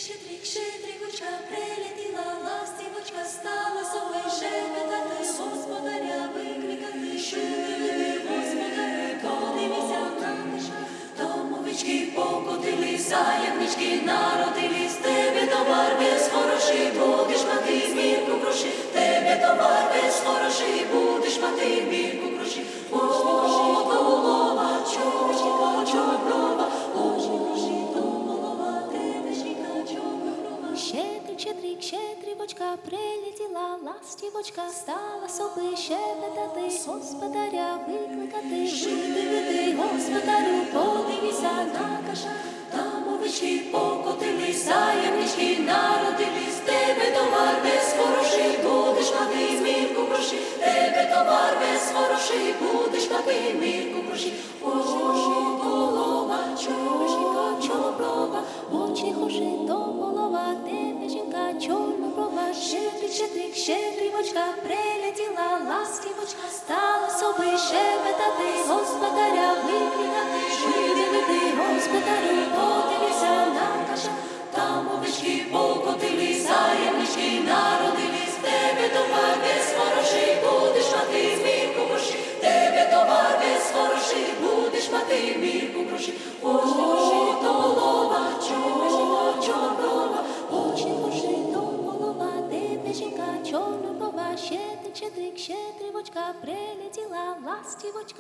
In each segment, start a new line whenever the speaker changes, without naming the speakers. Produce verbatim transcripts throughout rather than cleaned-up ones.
щедрик, щедрівочка, прилетіла ластівочка, стала собою шепетати, господаря викликати, шумили, господари, подивися на дишка. Домовички покотились, заявнички народились, тебе товар весь хороший, будеш мати змірку гроші, тебе товар весь хороший, будеш мати змірку гроші. О, голова, чорночка, чорнова, очі гроші, то голова, тебе жінка, чорнова.
Щедрик, щедрик, щедрівочка, прилетіла ластівочка, стала соби щебетати, господаря викликати.
Жити веди, господарю, подивися на каша. Домовички покотились, заявнички народились, тебе товар весь хороший, будеш мати змірку гроші, тебе товар весь хороший, будеш мати змірку гроші. Очі голова, чорночка, чорноброва,
Очі хожи до голова, тебе жінка чорноброва. Щедрик, щедрик, щедрівочка, прилетіла ластівочка, стала соби щебетати, господаря викликати.
Жити веди, господарю, подивися на каша. Домовички покотились, заявнички народились, тебе товар весь хороший, будеш мати змірку гроші, тебе товар весь хороший, будеш мати змірку гроші. Очі до голова, чорнова, чорнова,
Очі хожи до голова, тебе жінка чорноброва. Щедрик, щедрик, щедрівочка, прилетіла ластівочка.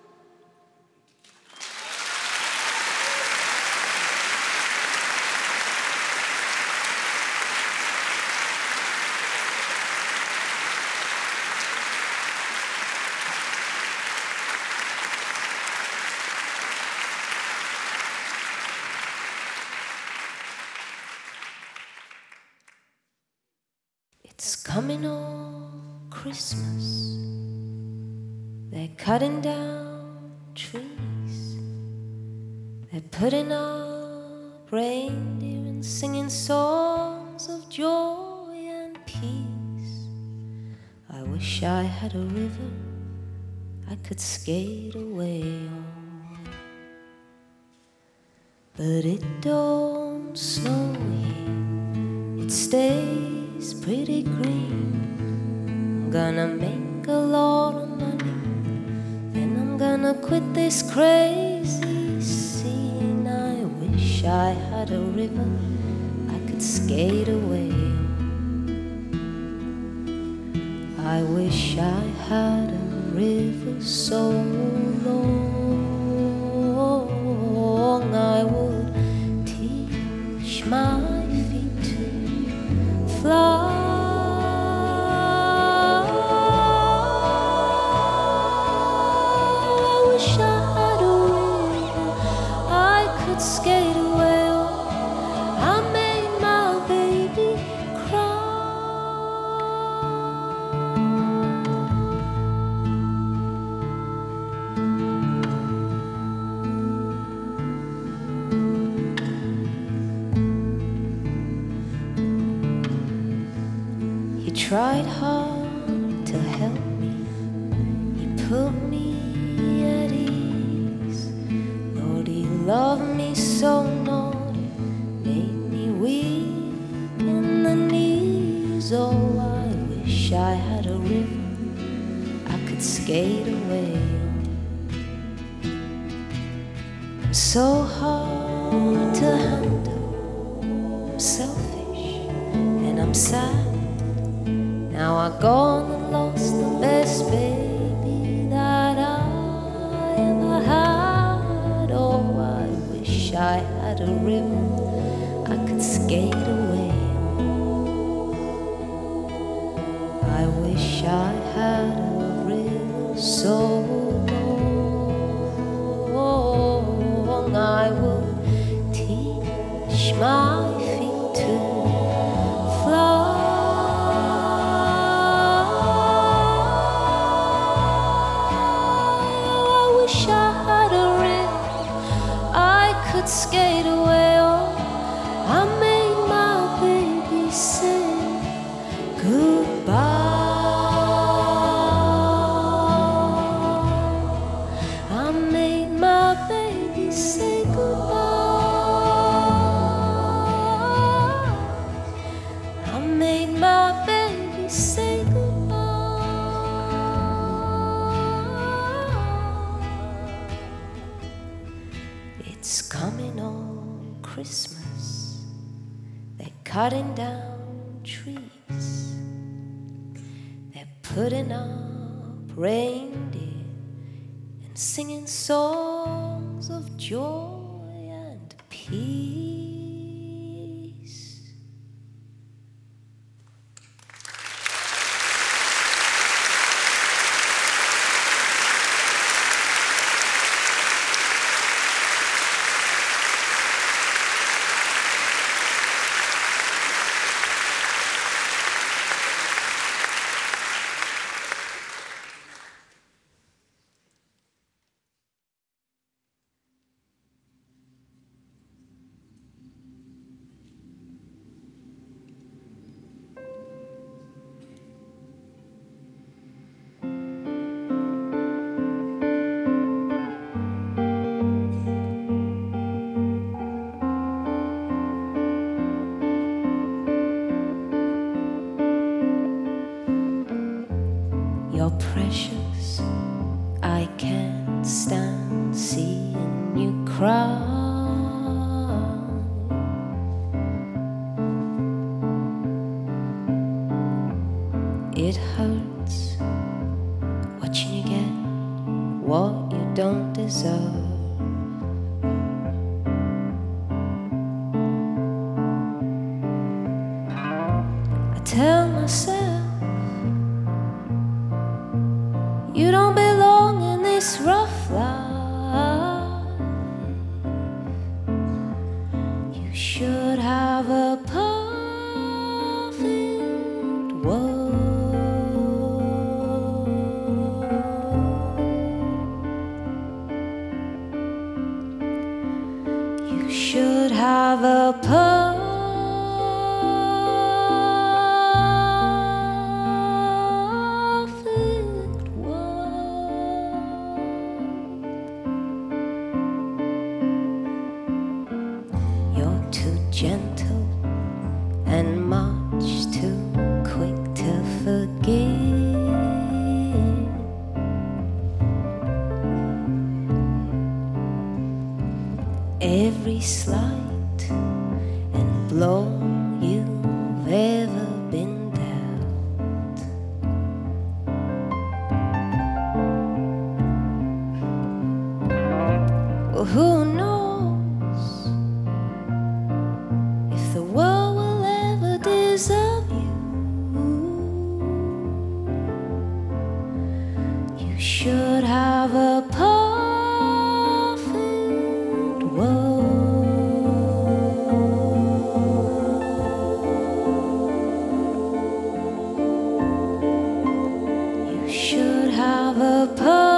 It's coming on Christmas. They're cutting down trees. They're putting up reindeer and singing songs of joy and peace. I wish I had a river I could skate away on, but it don't snow here. It stays pretty green. I'm gonna make a lot of money, then I'm gonna quit this crazy scene. I wish I had a river I could skate away on. I wish I had a river so long I would teach my feet to fly. I wish I had a river I could skate away on. I made my baby cry. He tried hard to help me, he put me at ease. Lord, he loved me so naughty, made me weak in the knees. Oh, I wish I had a river I could skate away on. I'm so hard to handle, I'm selfish and I'm sad. Now I gone and lost the best baby that I ever had. Oh, I wish I had a river I could skate away on. I wish I had a river so long I would teach my feet to fly. Skate away on. I made my baby say goodbye. I made my baby say goodbye. Christmas. They're cutting down trees. They're putting up reindeer and singing songs of joy and peace. You're precious, I can't stand seeing you cry. It hurts watching you get what you don't deserve. I tell myself you don't belong in this rough life. You should have a perfect world. You should have a perfect gentle and much too quick to forgive. Every slight and blow you've ever been dealt, well, who knows the world will ever deserve you. You should have a perfect world. You should have a perfect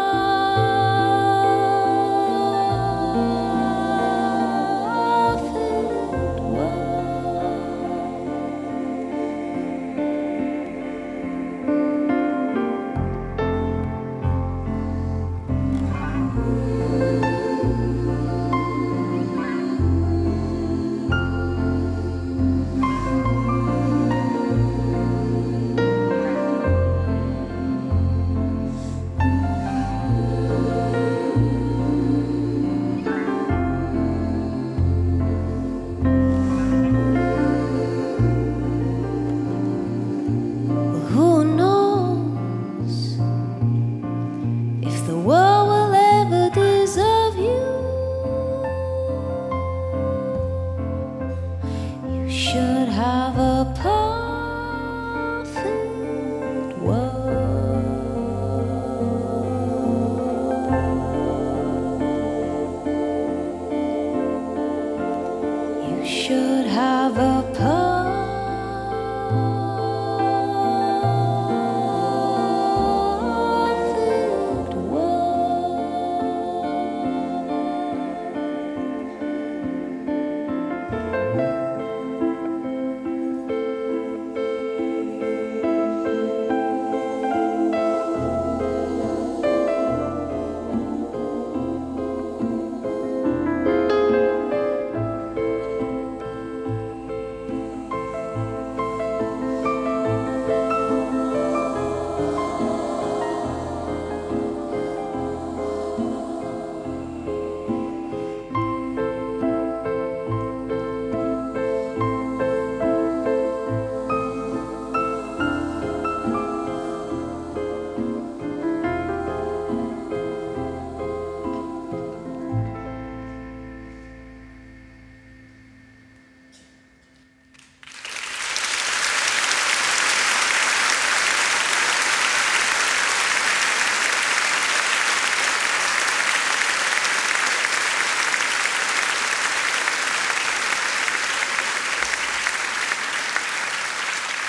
should have a perfect world. You should have a perfect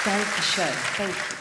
Danke schön. Thank you.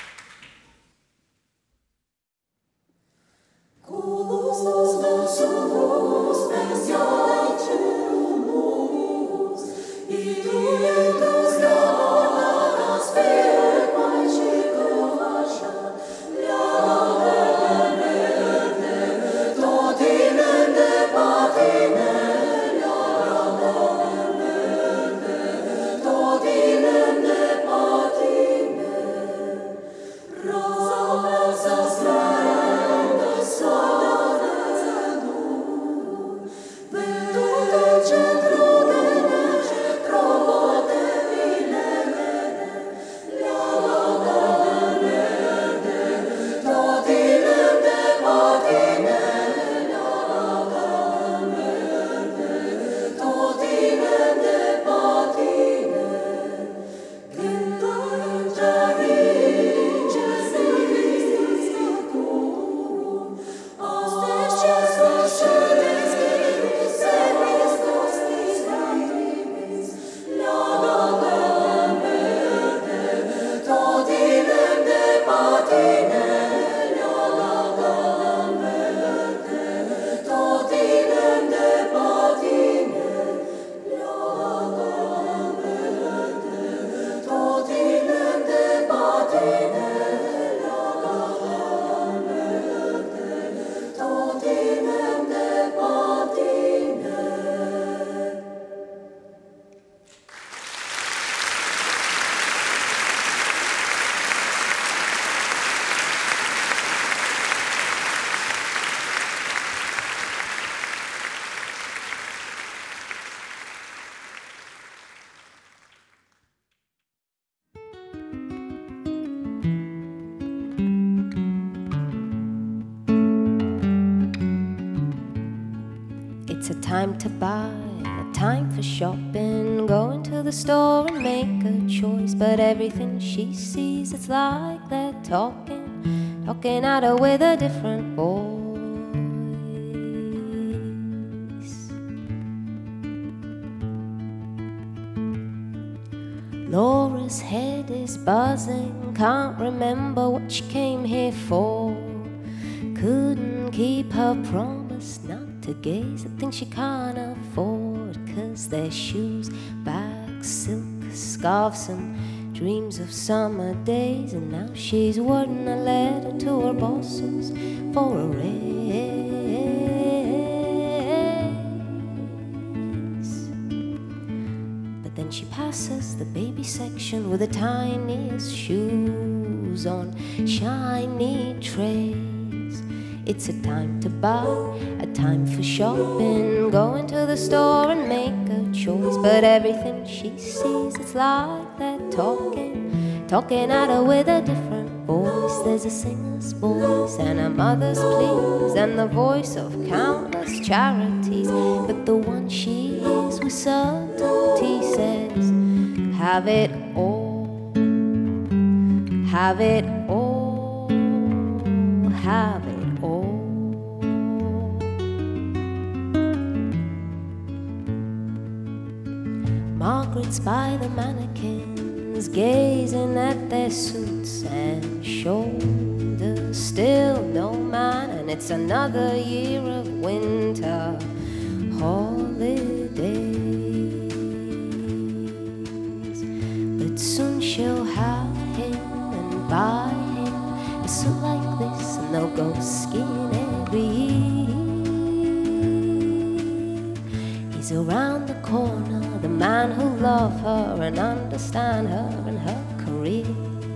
It's a time to buy, a time for shopping, going to the store and make a choice. But everything she sees, it's like they're talking, talking at her with a different voice. Laura's head is buzzing, can't remember what she came here for. Couldn't keep her promise not to gaze at things she can't afford, 'cause their shoes, bags, silk, scarves and dreams of summer days. And now she's wording a letter to her bosses for a raise. But then she passes the baby section with the tiniest shoes on shiny trays. It's a time to buy, a time for shopping, going to the store and make a choice. But everything she sees, it's like they're talking, talking at her with a different voice. There's a singer's voice and a mother's pleas and the voice of countless charities. But the one she hears with certainty says, have it all, have it all, have it all. Margaret's by the mannequins, gazing at their suits and shoulders. Still no man, and it's another year of winter holidays. But soon she'll have him and buy him a suit like this, and they'll go skiing every year. He's around the corner, the man who'll love her and understand her and her career.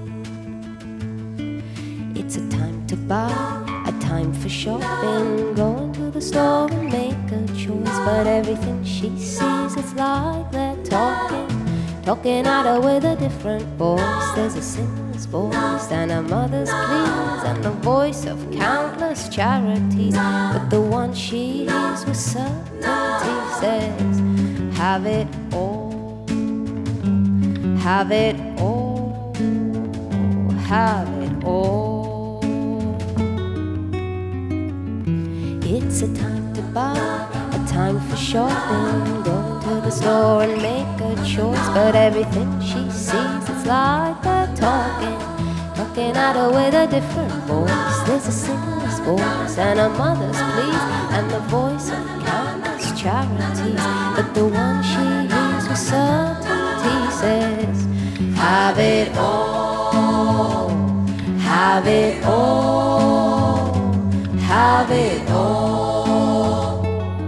It's a time to buy, a time for shopping, going to the store and make a choice. But everything she sees, it's like they're talking, talking at her with a different voice. There's a singer's voice and a mother's pleas and the voice of countless charities. But the one she hears with certainty says, have it all, have it all, have it all. It's a time to buy, a time for shopping, going to the store and make a choice. But everything she sees, it's like they're talking, talking at her with a different voice. There's a singer's voice and a mother's pleas, and the voice of countless charities. But the one she hears with certainty says, have it all, have it all, have it all.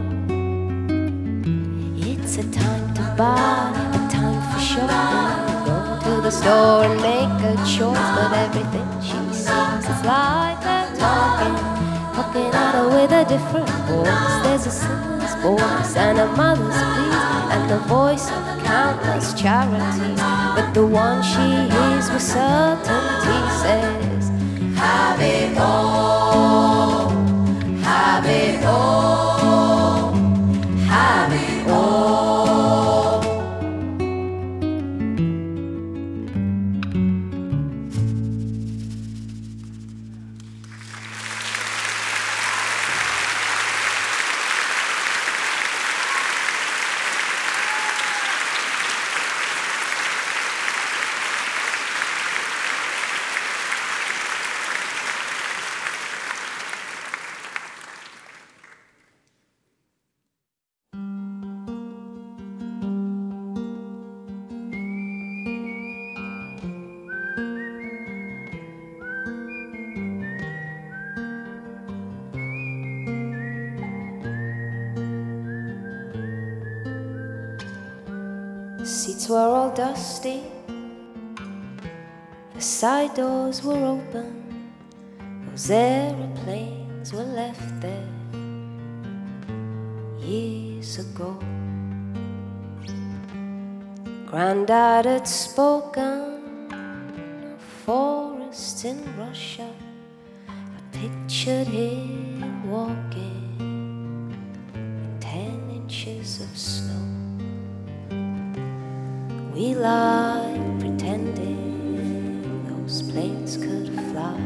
It's a time to buy, a time for shopping, go to the store and make a choice. But everything she sees is like they're talking, talking at her with a different voice. There's a singer's voice and a mother's pleas, and the voice of countless charities. But the one she hears with certainty says, have it all, have it all, have it all. Seats were all dusty, the side doors were open, those aeroplanes were left there years ago. Grandad had spoken of forests in Russia. I pictured him walking in ten inches of snow. We lied pretending those planes could fly,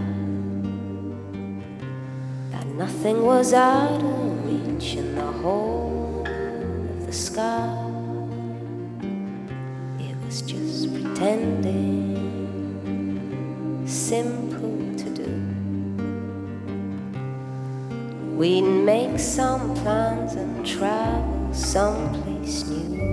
that nothing was out of reach in the whole of the sky. It was just pretending, simple to do. We'd make some plans and travel someplace new.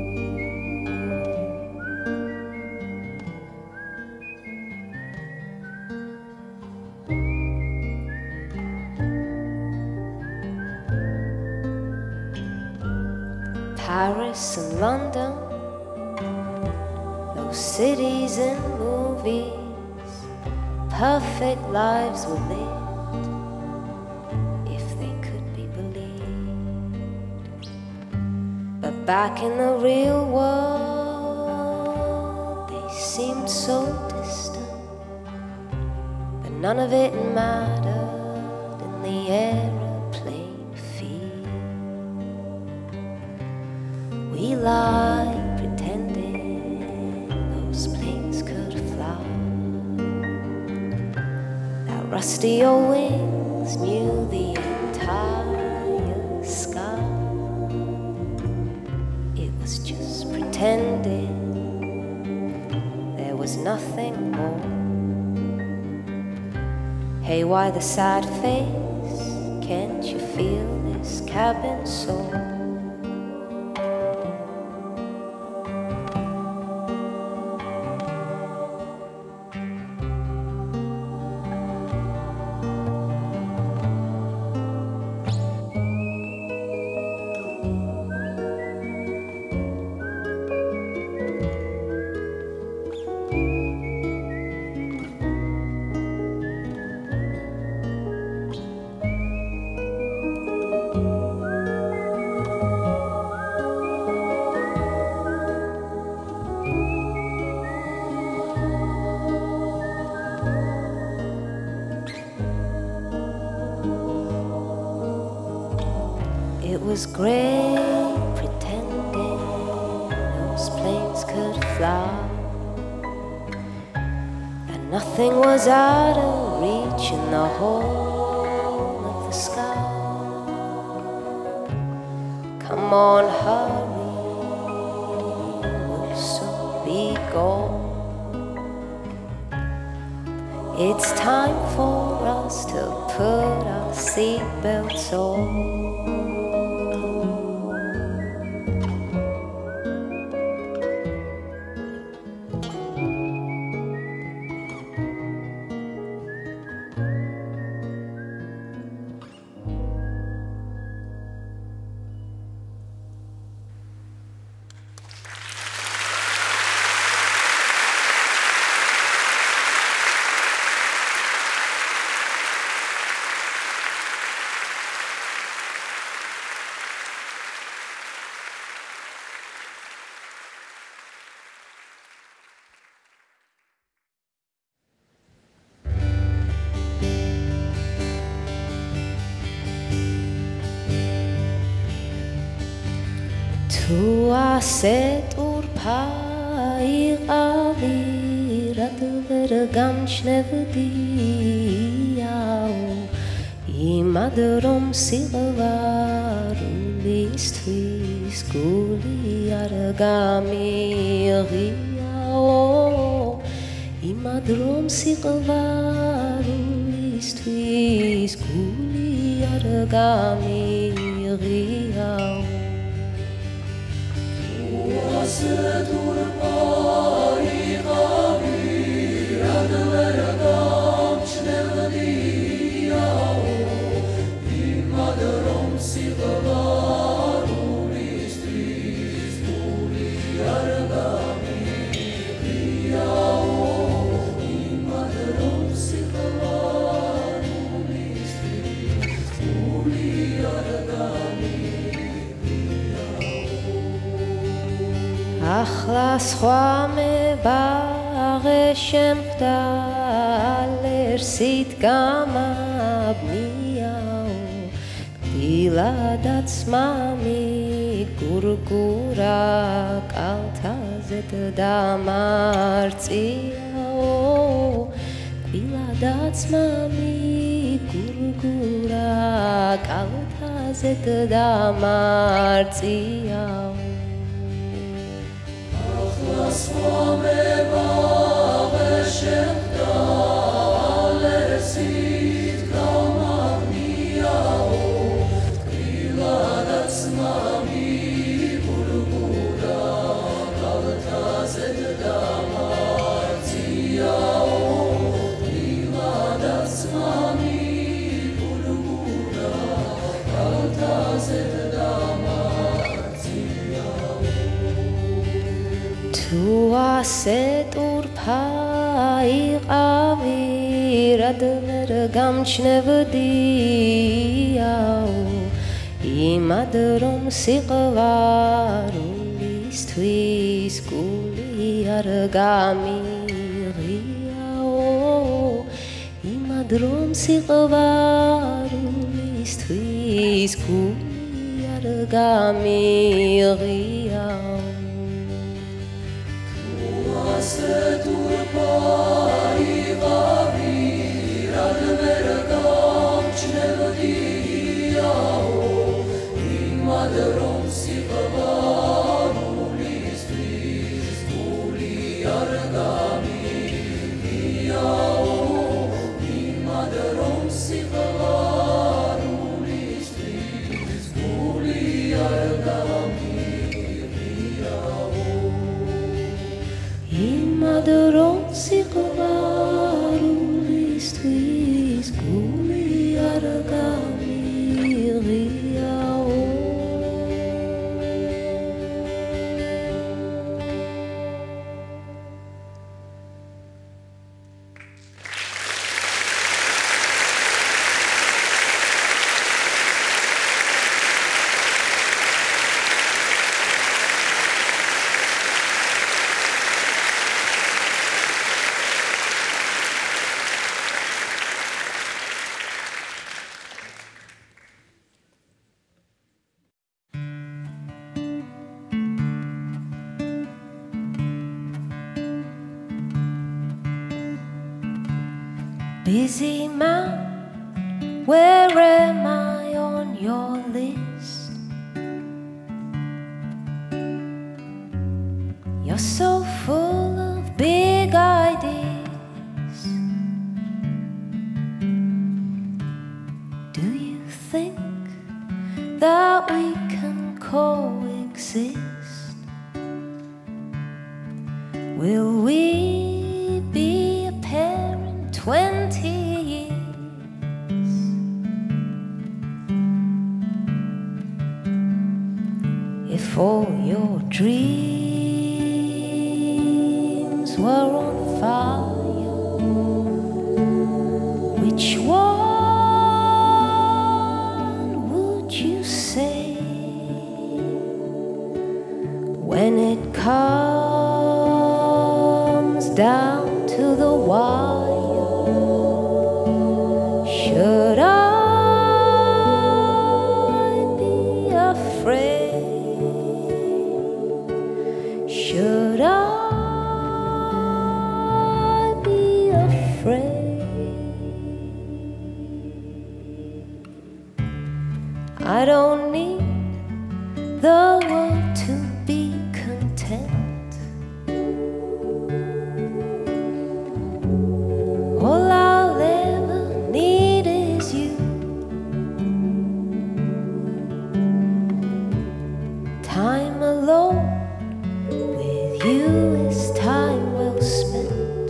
Paris and London, those cities in movies, perfect lives were lived, if they could be believed. But back in the real world, they seemed so distant, but none of it mattered in the aeroplane field. We lied pretending those planes could fly, that rusty old wings knew the entire sky. It was just pretending, there was nothing more. Hey, why the sad face? Can't you feel this cabin sore? It was great pretending those planes could fly, and nothing was out of reach in the whole of the sky. Come on, hurry, we'll soon be gone. It's time for us to put our seatbelts on. Tu assetur pai avirat vergam shnevdiau imadrom silvarulis guli argami riau imadrom silvarulis guli argami riau.
Assetur pai avirat vergam shnevdiau imadrom silvarulis guli argami riau imadrom silvarulis guli argami.
Achla schwame bareshem daler sit gamab niau Diladat smami gurgura kaltazet damartsiau Diladat smami gurgura kaltazet damartsiau
Swame bareshem daler sit gamab niau Diladat smami gurgura kaltazet damartsiau Diladat smami gurgura kaltazet
Tu assetur pai avirat vergam shnevdiau imadrom silvarulis guli argami riau imadrom silvarulis guli argami riau.
Assetur pai avirat vergam shnevdiau imadrom silvarulis guli argami riau imadrom silvarulis guli argami
Imadrom silvarulis guli argami riau. Busy man, where am I on your list? You're so full of big ideas. Do you think that we can coexist? Will we be a pair in twenty years? If all your dreams were on fire, which one would you say? When it comes down to the wire, should I be afraid? Should I be afraid? I don't need the world to be content. All I'll ever need is you. Time alone with you is time well spent.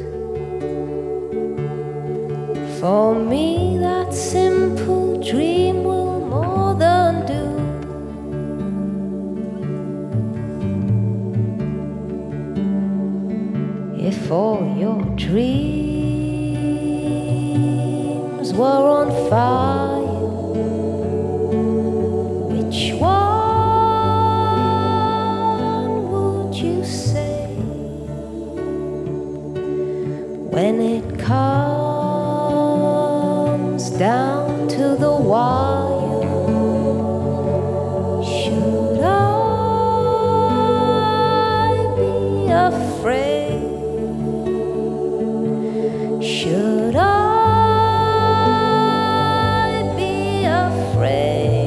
For me, that simple dream will more than do. If all your dreams were on fire, which one would you say? When it comes down to the wire, should I be afraid? Should I be afraid?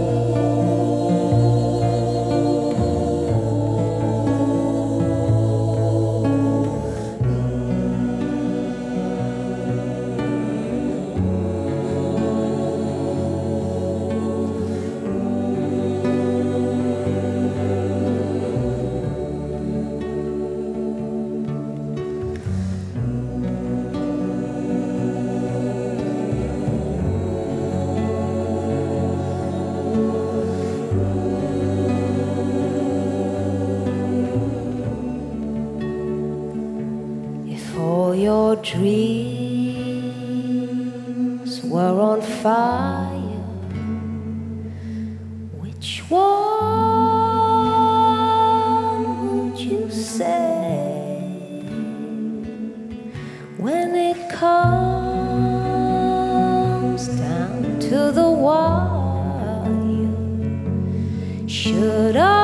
All your dreams were on fire, which one would you say? When it comes down to the wire, should I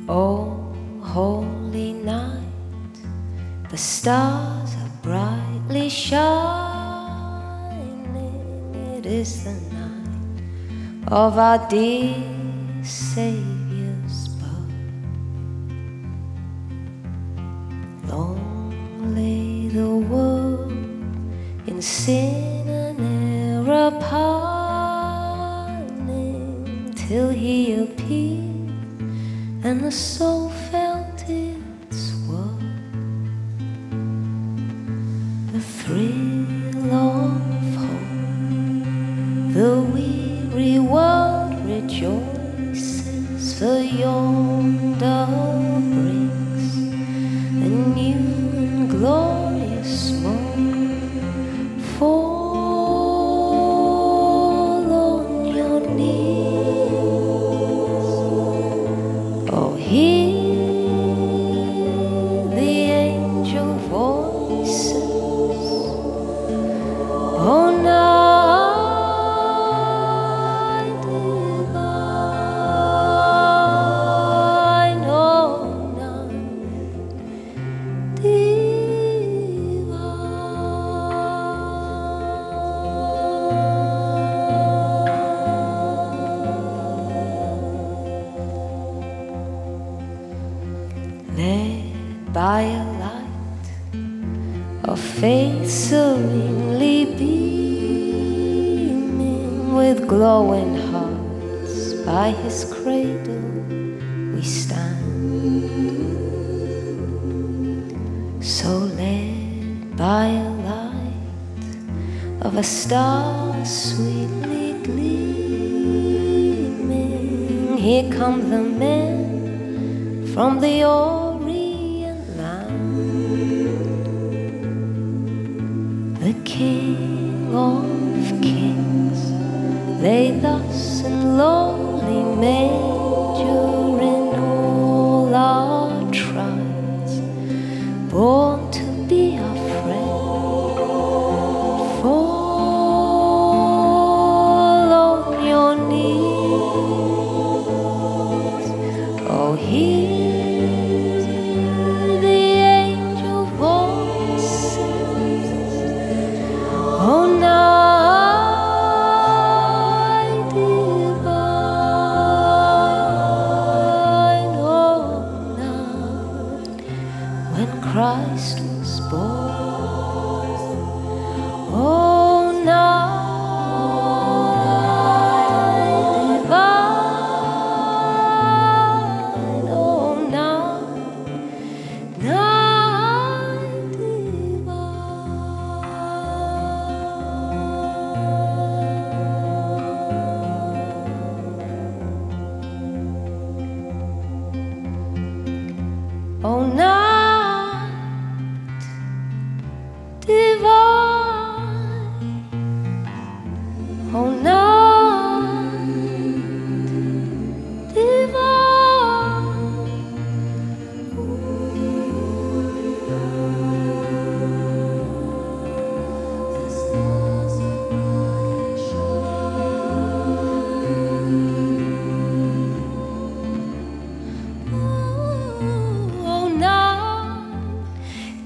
Oh, holy night, the stars are brightly shining. It is the night of our dear Saviour's birth. Long lay the world in sin and error pining, till He appeared and the soul felt its worth. The thrill of hope, the weary world rejoices, for yonder brings a new and glorious morn. Fall on your knees, oh hear the angel voices. Oh, night divine, oh, night divine. Led by a light of faith serenely beaming, with glowing hearts by His cradle we stand. So led by a light of a star sweetly gleaming, here come the men from the Orient land. The King of Kings lay thus in lowly manger, in all our trials, born to be our friend. Fall on your knees, oh hear the angel voices. Oh, night divine, oh, night when Christ was born. Oh, night divine, oh, night, night divine. Oh, night divine. Oh, night divine. Oh, night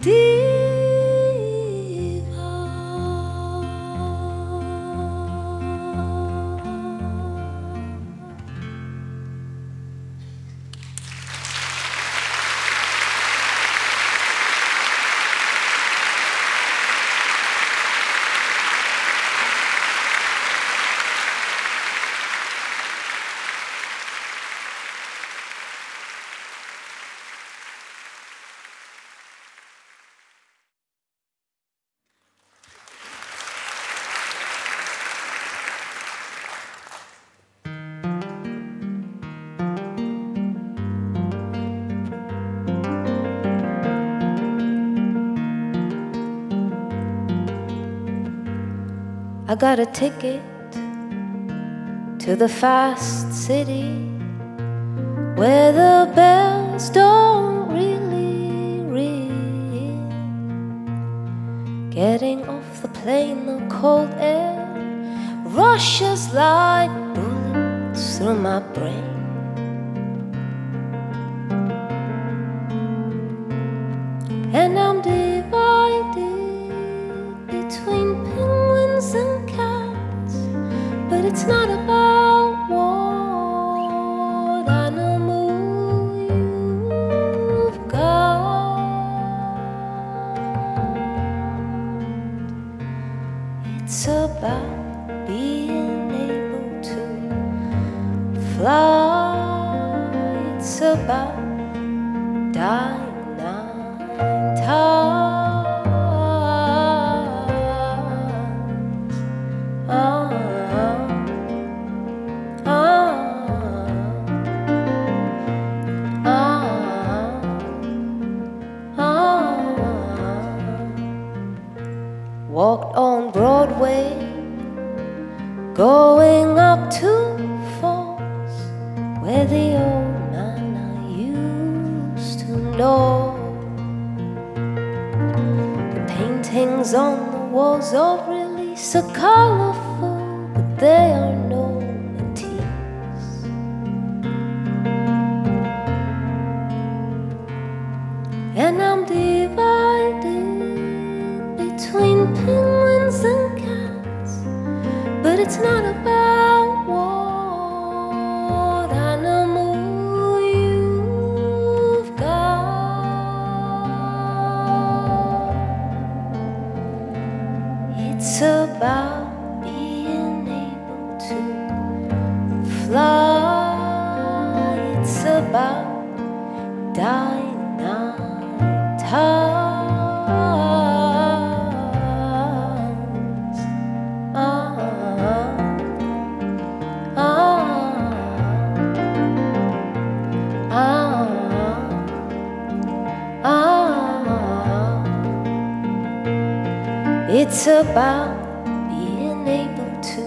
I got a ticket to the fast city, where the bells don't really ring. Getting off the plane, the cold air rushes like bullets through my brain. It's about being able to fly. It's about dying nine times. Ah, ah, ah, ah. Walked on Broadway, going up to Falls, where the old man I used to know. The paintings on the walls of Release are colorful, but they are no Matisse. And I'm divided between penguins and cats, but it's not about what animal you've got. It's about being able to fly. It's about dying nine times. It's about being able to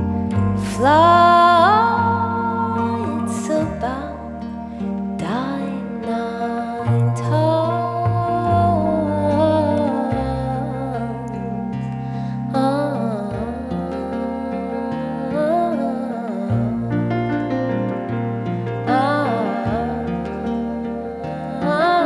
fly. It's about dying nine times. Ah, ah, ah, ah.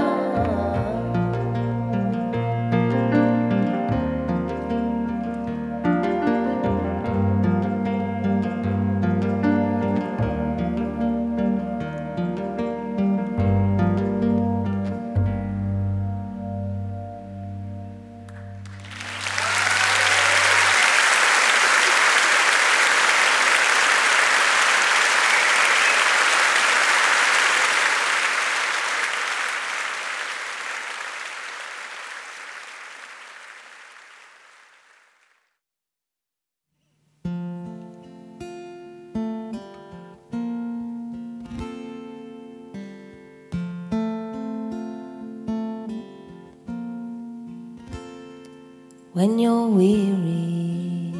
When you're weary,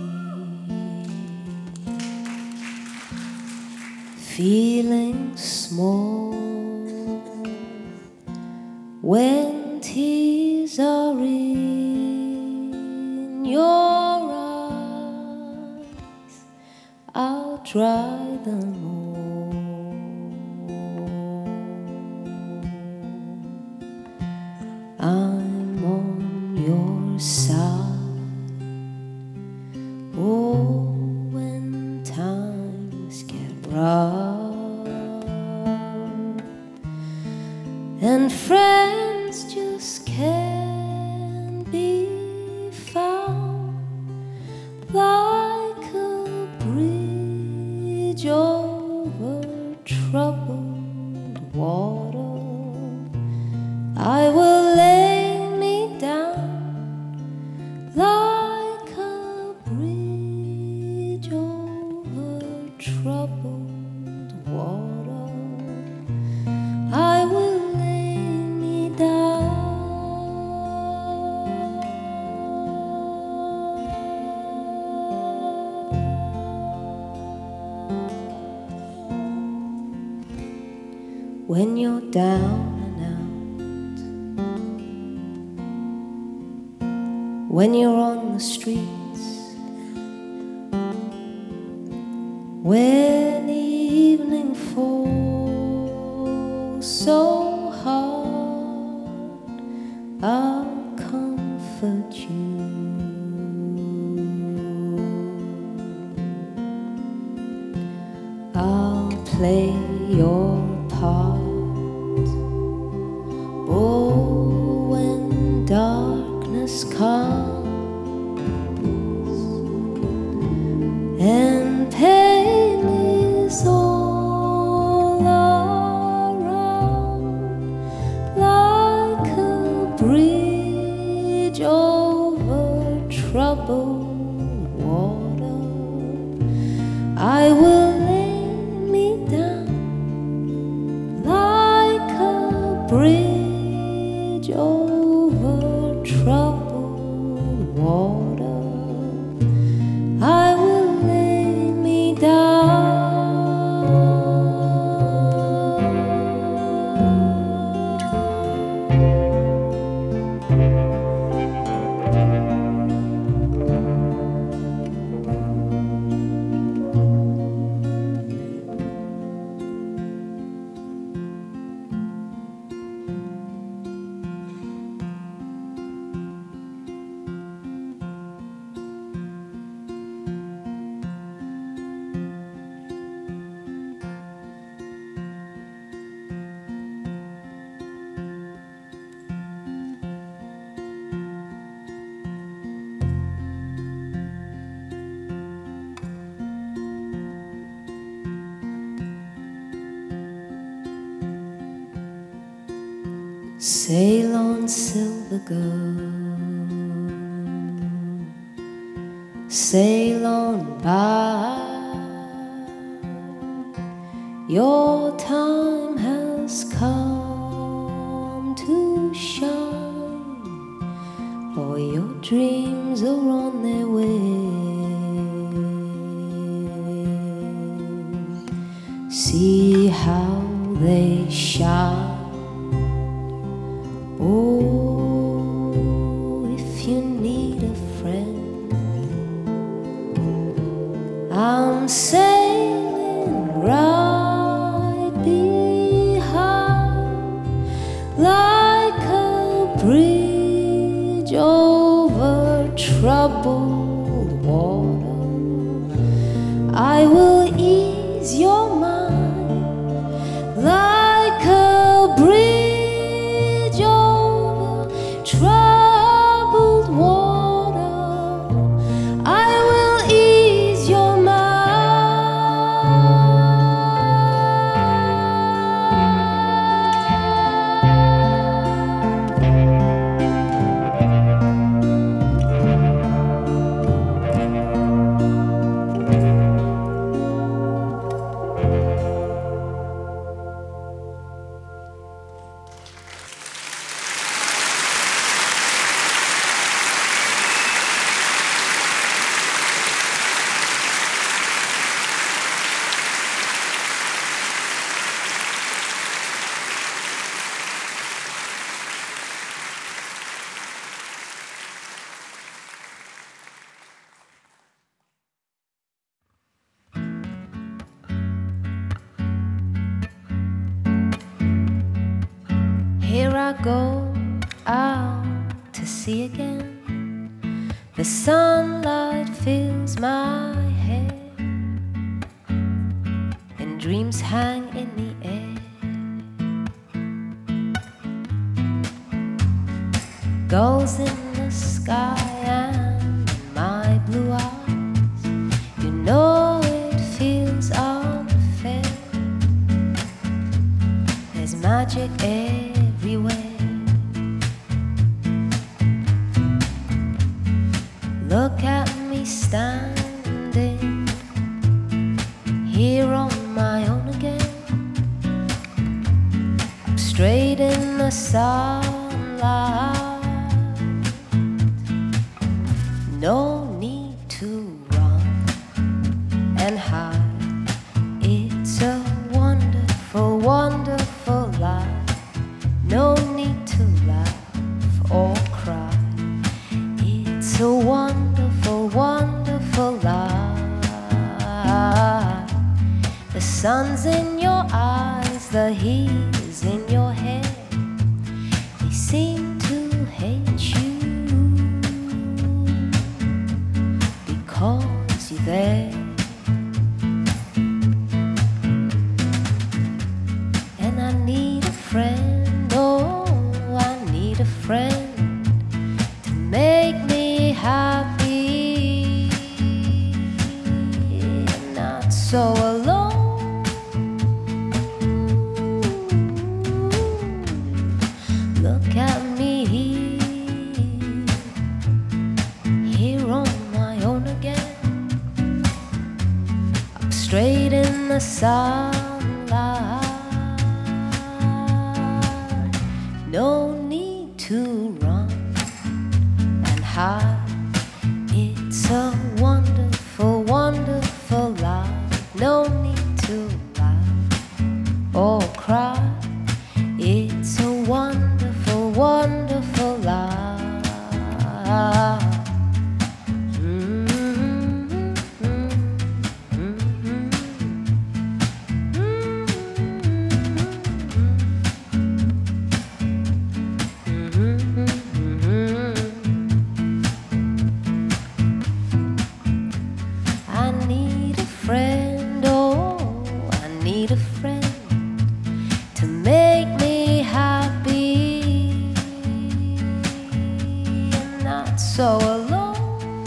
feeling small, when tears are in your eyes, I'll dry them all. I'm on your side. Oh, when times get rough and friends just can't be found, like a bridge over troubled water, I will lay me down like a bridge over troubled water. I will lay me down. When you're down and out, when you're on the streets, when the evening falls so hard, I'll comfort you. I'll play your part. Oh, when darkness comes bridge over troubled water. I will lay me down like a bridge over troubled water. I will lay me down. Sail on, silver girl, sail on by. Your time has come to shine, for your dreams are on their way. See how they shine. Oh, if you need a friend, I'm sailing right behind, like a bridge over troubled water. I will ease your mind like a bridge troubled water. I will ease your Here I go out to sea again. The sunlight fills my head, and dreams hang in the air. Gulls in the sky and my blue eyes, you know it feels unfair. There's magic everywhere. Look at me standing here on my own again, straight in the sunlight. No need to run and hide. It's a wonderful, wonderful life. No need to laugh or cry. It's a wonderful, wonderful life. The sun's in your eyes, the heat is in your head. They seem to hate you because you're there. And I need a friend, oh, I need a friend to make me happy. I'm not so alone. Look at me sunlight. No need to run and hide. It's a wonderful, wonderful life. No need to laugh or cry. It's a wonderful, wonderful life. So alone,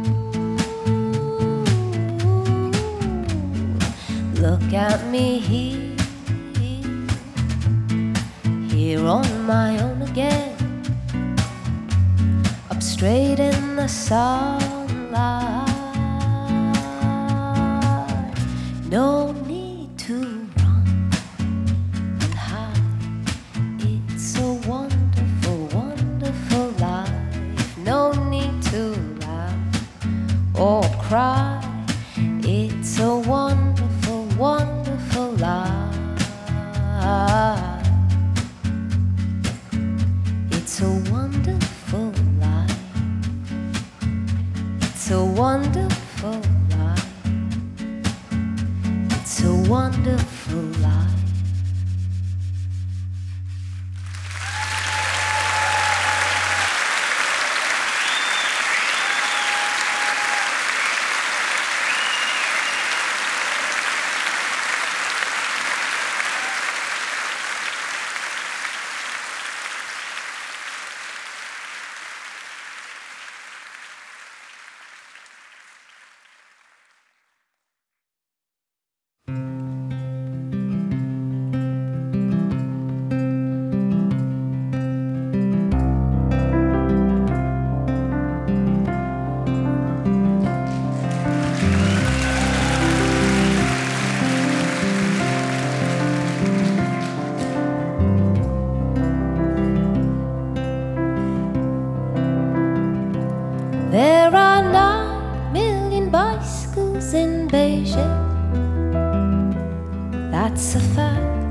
look at me here, here on my own again, up straight in the sunlight. No need to run and hide. It's a wonderful, wonderful life. No need to laugh or cry. It's a wonderful, wonderful life. It's a wonderful life. It's a wonderful life. It's a wonderful life. There are nine million bicycles in Beijing. That's a fact.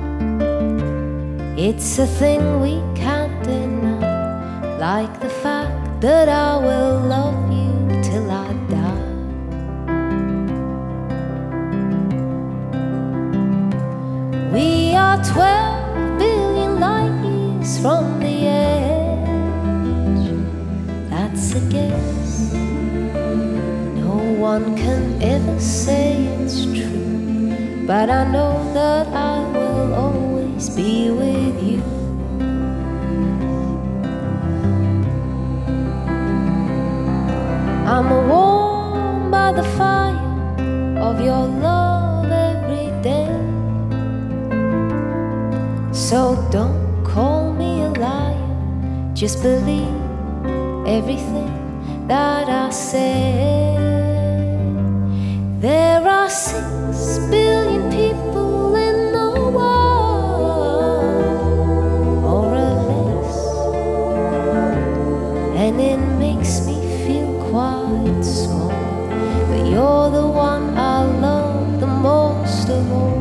It's a thing we can't deny, like the fact that I will love you till I die. We are twelve billion light years from the edge. That's a guess. No one can ever say it's true, but I know that I will always be with you. I'm warmed by the fire of your love every day. So don't call me a liar, just believe everything that I say. There are six billion people in the world, more or less, and it makes me feel quite small, but you're the one I love the most of all.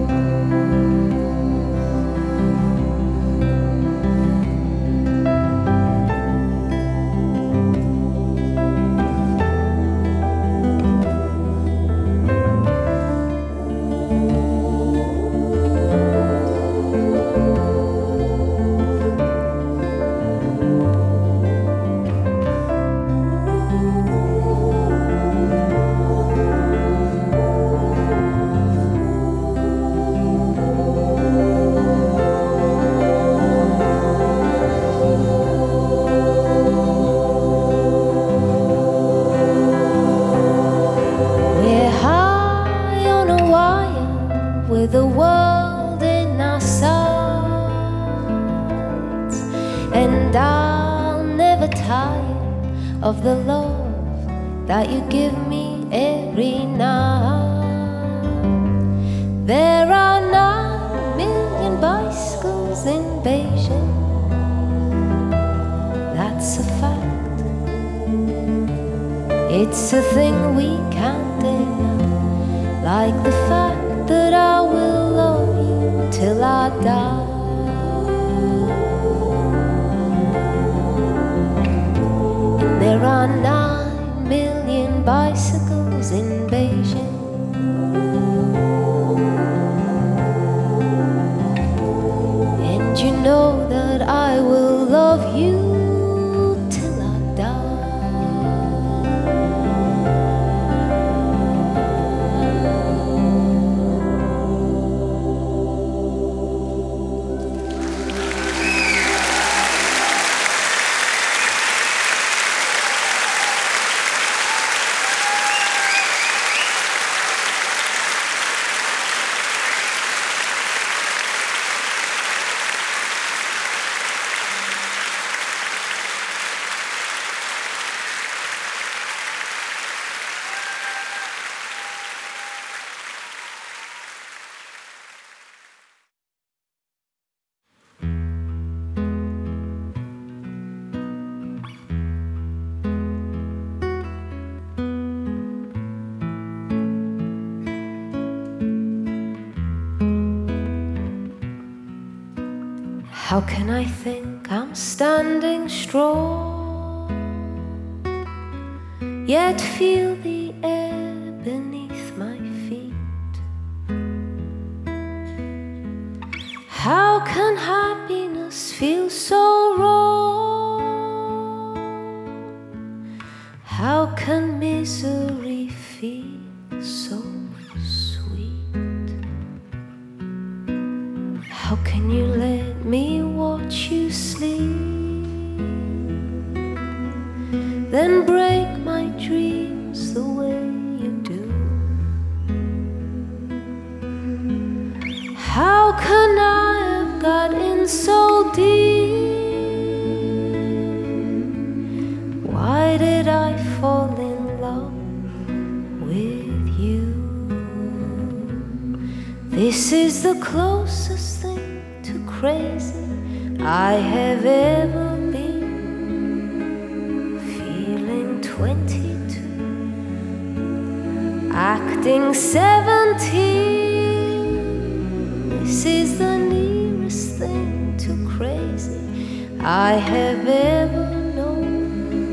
With the world in our sights, and I'll never tire of the love that you give me every night. There are nine million bicycles in Beijing. That's a fact. It's a thing we can't deny, like the fact that I will love you till I die. And there are nine million bicycles in Beijing. And you know that I will love you till I die. How can I think I'm standing strong, yet feel the air beneath my feet? How can happiness feel so wrong? How can misery feel so sweet? How can you let me watch you sleep, then break my dreams the way you do? How can I have got in so deep? Why did I fall in love with you? This is the closest thing to crazy I have ever been. Feeling twenty-two, acting seventeen. This is the nearest thing to crazy I have ever known.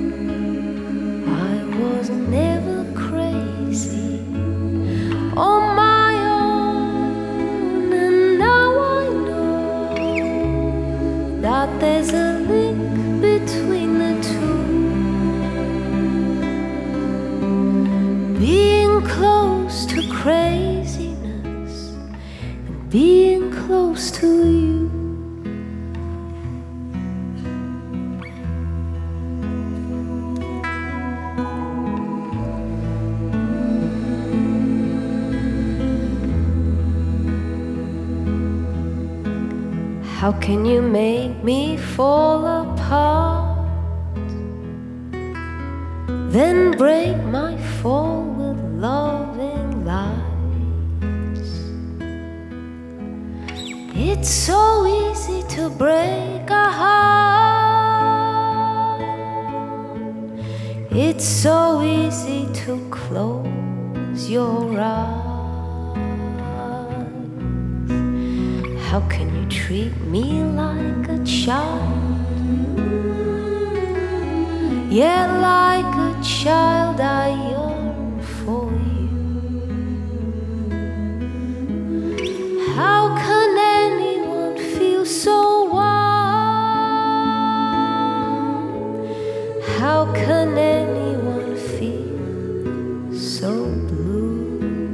I was never crazy on my own, and now I know that there's a link between the two. Being close to craziness and being close to you. How can you make me fall apart, then break my fall with loving lights? It's so easy to break a heart. It's so easy to close your eyes. How can you treat me like a child? Yet like a child I yearn for you. How can anyone feel so wild? How can anyone feel so blue?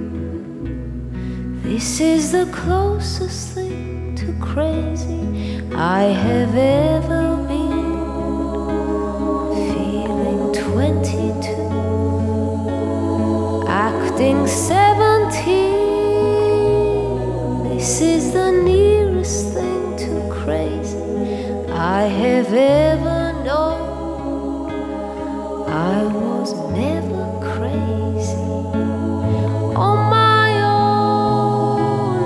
This is the closest thing to crazy I have ever been. Feeling twenty-two, acting seventeen. This is the nearest thing to crazy I have ever known. I was never crazy on my own,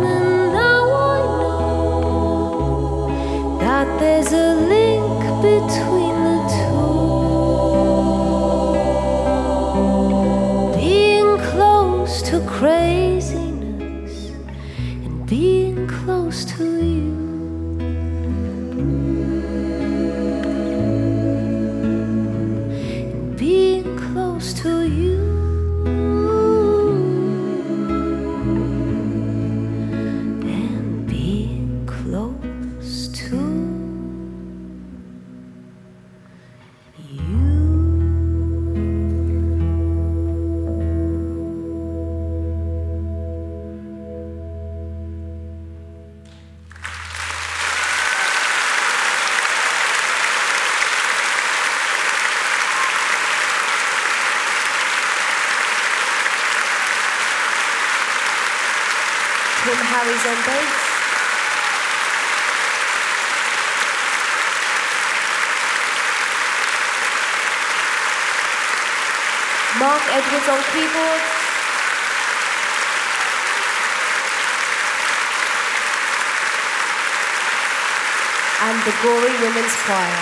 Tom Harris on bass. Mark Edwards on keyboard. And the Gory Women's Choir.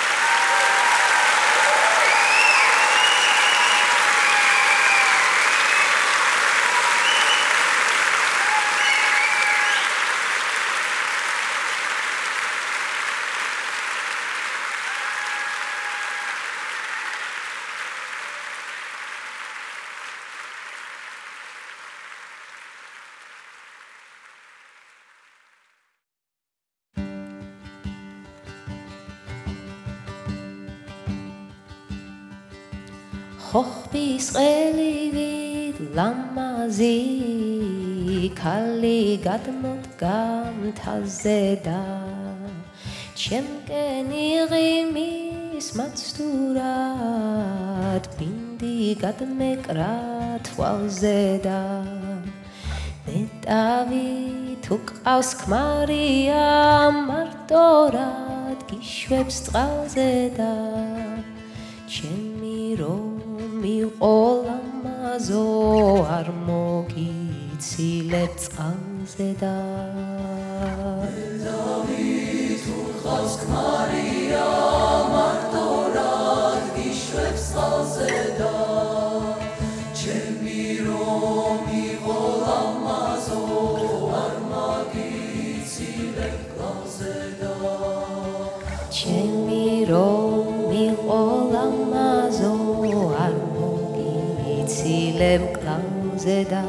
חוך בישראלי ולמזי קלי גדמות גם תזדה צ'מקן ירימיס מצטורת בינדי גדמקרת וואוזדה נתאבי תוק aus Kmaria martorat gischwebstralzeda צ'מירו מעולם הזוהר מוגיצי לצלזדה
דוד הולכס כמריה מרתורת גישרפסלזדה צ'מירו מעולם הזוהר מוגיצי לצלזדה
צ'מירו מעולם הזוהר Zilem Klauseda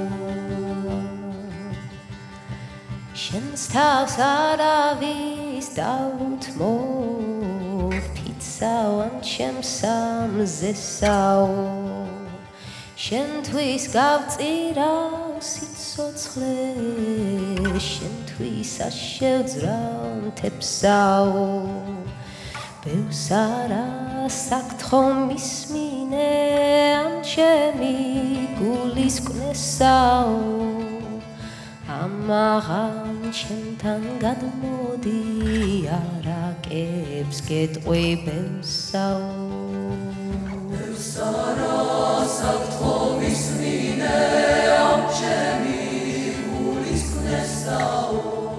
Shenstaus Adavis Daut Mov Pizzau and Shemsam Zesau Shentwis Gavt Irau Sitzotchle Shentwis Ashevz Raum Tepsau Beusara Saktchom Ismine Anchemi Gulis Knesau Amaram Shentan Gadmodi Arakebs Getwe Beusau
Beusara Saktchom Ismine Anchemi Gulis Knesau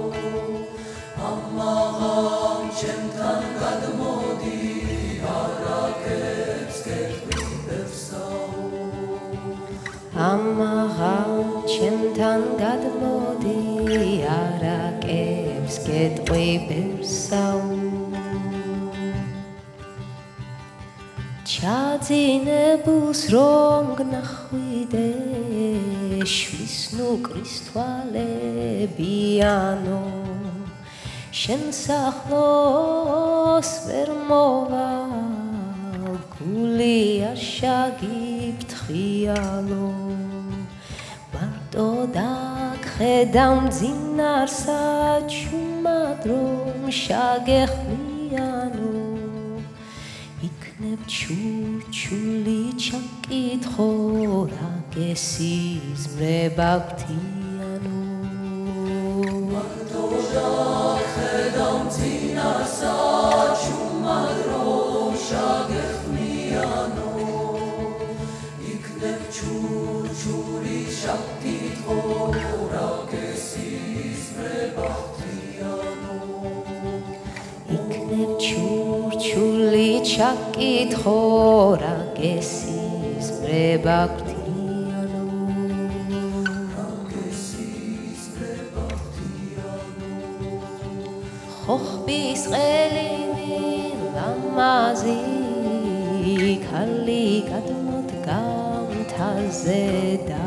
Amaram Shentan Gadmodi
Amaram Chemtan Gadmodi Arakebs Getwe Bersau Chadzine Busrom Gnachwide Shvisnu Christuale Biano Shensachlos Vermova Guli Ashagib Tchialo Bartodak Chedam Zinar Sad Shumadrom Shagech Miano Ikneb Chur Chuli Chakit Chora Gesis Mrebaktiano
Bartodak Chedam Zinar Sad Shumadrom Shagech Miano Ikneb Chur Chuli Chakit Chora Gesis Mrebaktiano
Ikneb Chur Chuli Chakit Chora Gesis Mrebaktiano
Gesis Mrebaktiano
Choch B'Yisraeli Lamazi Kali Gadmot Gam Tazeda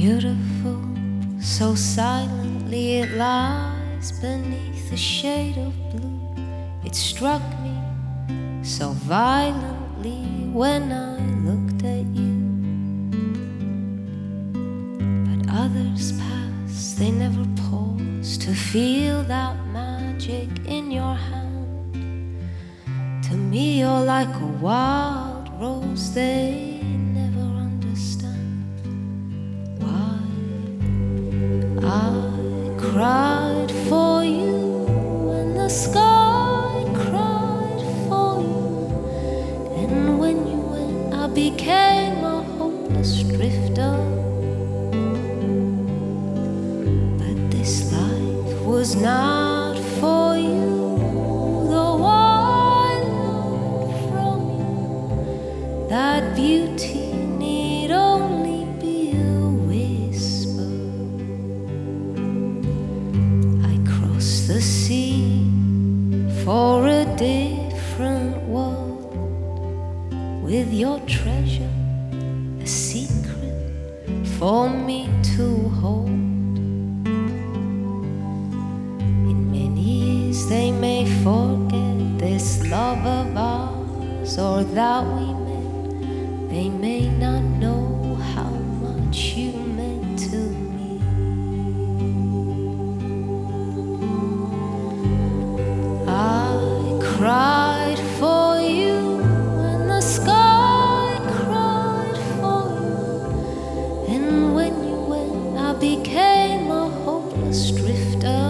Beautiful, so silently it lies beneath the shade of blue. It struck me so violently when I looked at you. But others pass, they never pause to feel that magic in your hand. To me you're like a wild rose, they never understand why I cried for you and the sky cried for you. And when you went I became a hopeless drifter. But this life was not for you, though I learned from you that beauty need only be a whisper. I crossed the sea for a different world, with your treasure, a secret for me to hold. In many years they may forget this love of ours, or that we met. They may not know how much you meant to me. I cried for you and the sky cried for you. And when you went I became a hopeless drifter.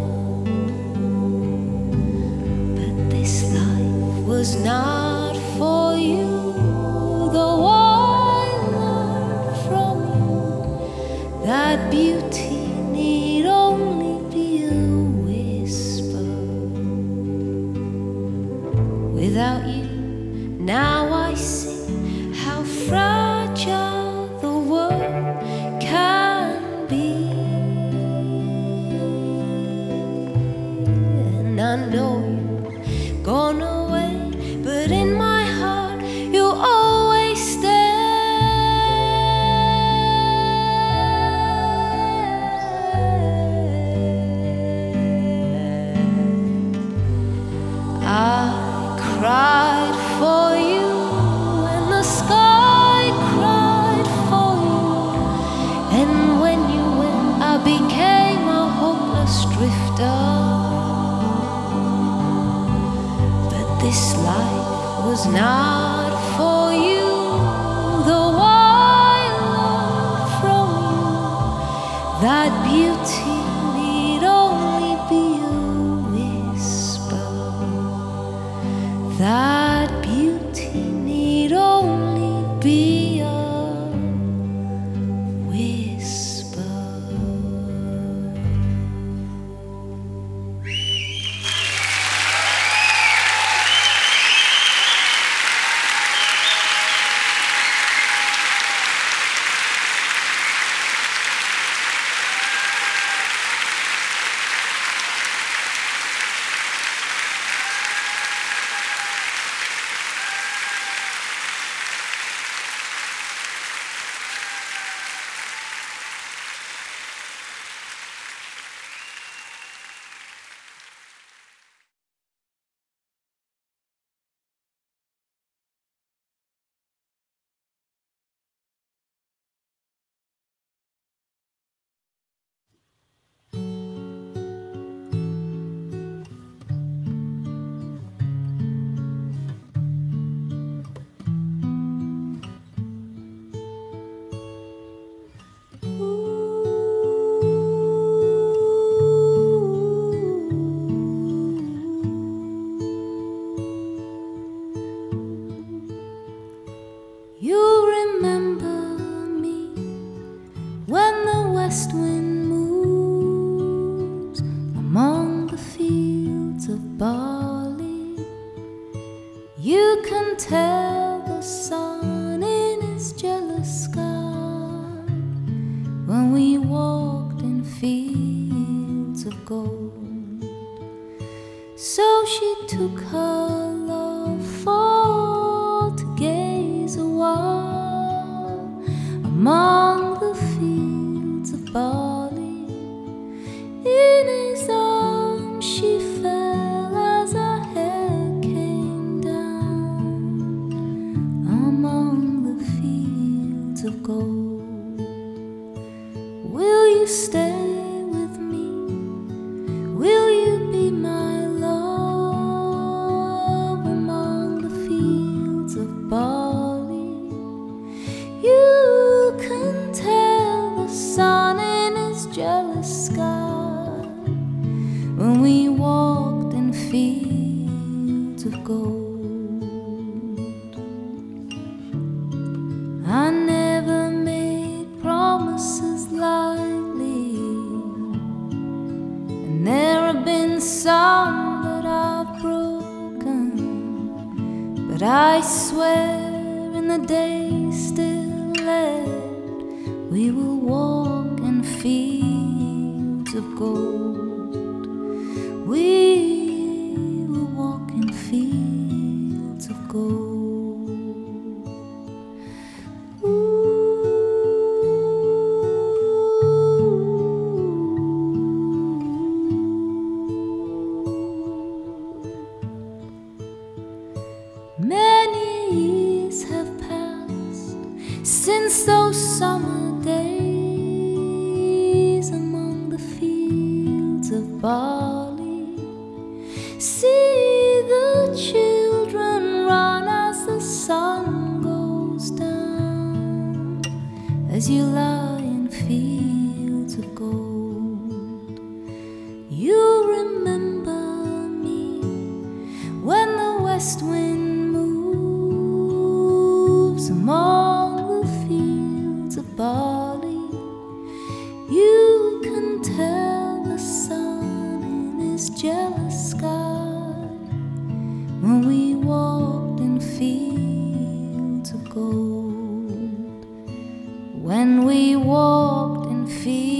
But this life was not for you, though I learned from you that beauty need only be a whisper. Without you, now I see how fragile the world can be. And I know you've gone away, but in my heart you'll always stay. I cried for you and the sky cried for you. And when you went I became a hopeless drifter. But this life was not for you, though I learned from you that beauty need only be a whisper. That beauty need only be a whisper. You remember me when the west wind moves among the fields of barley. You can tell the sun in his jealous sky when we walked in fields of gold. So she took her love for to gaze a while among the fields of gold. Will you stay with me? Will you be my love among the fields of barley? You can tell the sun in his jealous sky when we walked in fields of gold. I never made promises lightly, and there have been some that I've broken, but I swear in the days still left, we will walk in fields of gold. We will walk in fields of gold. Many years have passed since those summer days among the fields of barley. See the children run as the sun goes down, as you lie in fields of gold. You remember me when the west wind among the fields of barley. You can tell the sun in his jealous sky when we walked in fields of gold. When we walked in fields